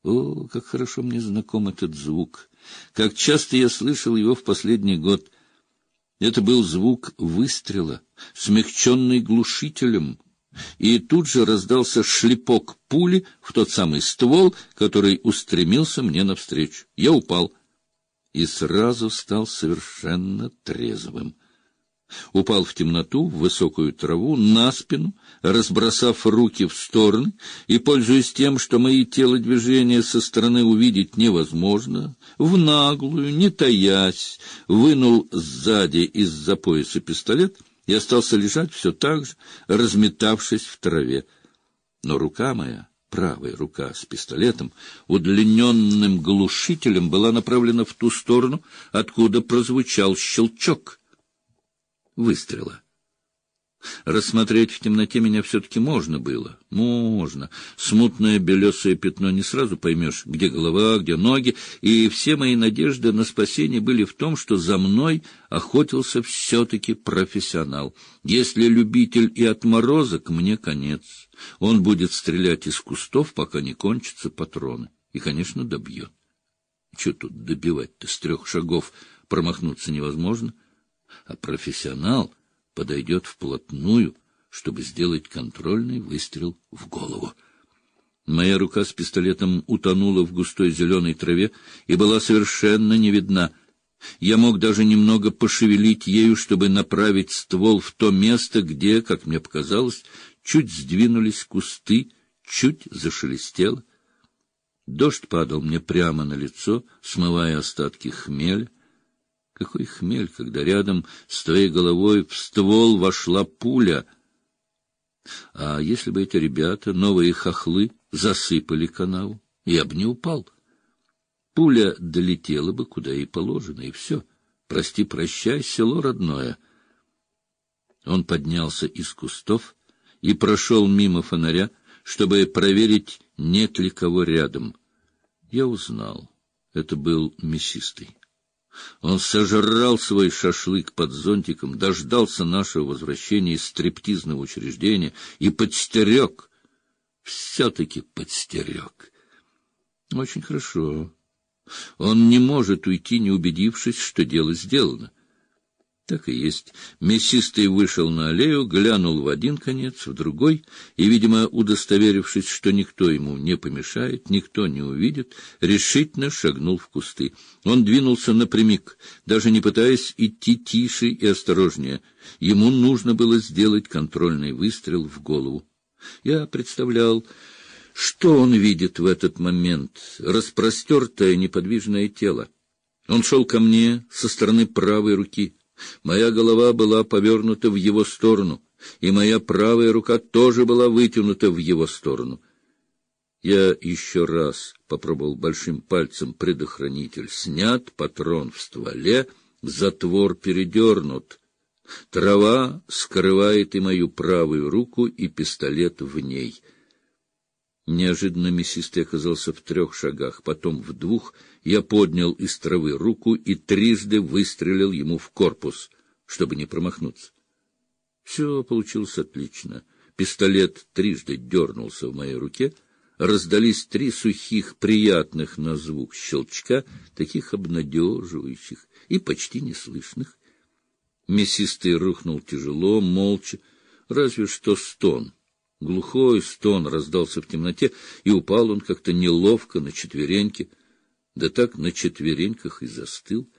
О, как хорошо мне знаком этот звук! Как часто я слышал его в последний год! Это был звук выстрела, смягченный глушителем, и тут же раздался шлепок пули в тот самый ствол, который устремился мне навстречу. Я упал и сразу стал совершенно трезвым. Упал в темноту, в высокую траву, на спину, разбросав руки в стороны, и, пользуясь тем, что мои телодвижения со стороны увидеть невозможно, в наглую, не таясь, вынул сзади из-за пояса пистолет и остался лежать все так же, разметавшись в траве. Но рука моя, правая рука с пистолетом, удлиненным глушителем, была направлена в ту сторону, откуда прозвучал щелчок выстрела. Рассмотреть в темноте меня все-таки можно было. Можно. Смутное белесое пятно, не сразу поймешь, где голова, где ноги, и все мои надежды на спасение были в том, что за мной охотился все-таки профессионал. Если любитель и отморозок, мне конец. Он будет стрелять из кустов, пока не кончатся патроны. И, конечно, добьет. Че тут добивать-то? С 3 шагов промахнуться невозможно. А профессионал подойдет вплотную, чтобы сделать контрольный выстрел в голову. Моя рука с пистолетом утонула в густой зеленой траве и была совершенно не видна. Я мог даже немного пошевелить ею, чтобы направить ствол в то место, где, как мне показалось, чуть сдвинулись кусты, чуть зашелестело. Дождь падал мне прямо на лицо, смывая остатки хмеля. Какой хмель, когда рядом с твоей головой в ствол вошла пуля! А если бы эти ребята, новые хохлы, засыпали канаву, я бы не упал. Пуля долетела бы, куда ей положено, и все. Прости-прощай, село родное. Он поднялся из кустов и прошел мимо фонаря, чтобы проверить, нет ли кого рядом. Я узнал. Это был мясистый. Он сожрал свой шашлык под зонтиком, дождался нашего возвращения из стриптизного учреждения и подстерег. Все-таки подстерег. Очень хорошо. Он не может уйти, не убедившись, что дело сделано. Так и есть. Мясистый вышел на аллею, глянул в один конец, в другой, и, видимо, удостоверившись, что никто ему не помешает, никто не увидит, решительно шагнул в кусты. Он двинулся напрямик, даже не пытаясь идти тише и осторожнее. Ему нужно было сделать контрольный выстрел в голову. Я представлял, что он видит в этот момент: распростертое неподвижное тело. Он шел ко мне со стороны правой руки. Моя голова была повернута в его сторону, и моя правая рука тоже была вытянута в его сторону. Я еще раз попробовал большим пальцем предохранитель. Снят, патрон в стволе, затвор передернут. Трава скрывает и мою правую руку, и пистолет в ней. Неожиданно мясистый оказался в 3 шагах, потом в 2. Я поднял из травы руку и трижды выстрелил ему в корпус, чтобы не промахнуться. Все получилось отлично. Пистолет трижды дернулся в моей руке, раздались 3 сухих, приятных на звук щелчка, таких обнадеживающих и почти неслышных. Мясистый рухнул тяжело, молча, разве что стон. Глухой стон раздался в темноте, и упал он как-то неловко на четвереньки, да так на четвереньках и застыл.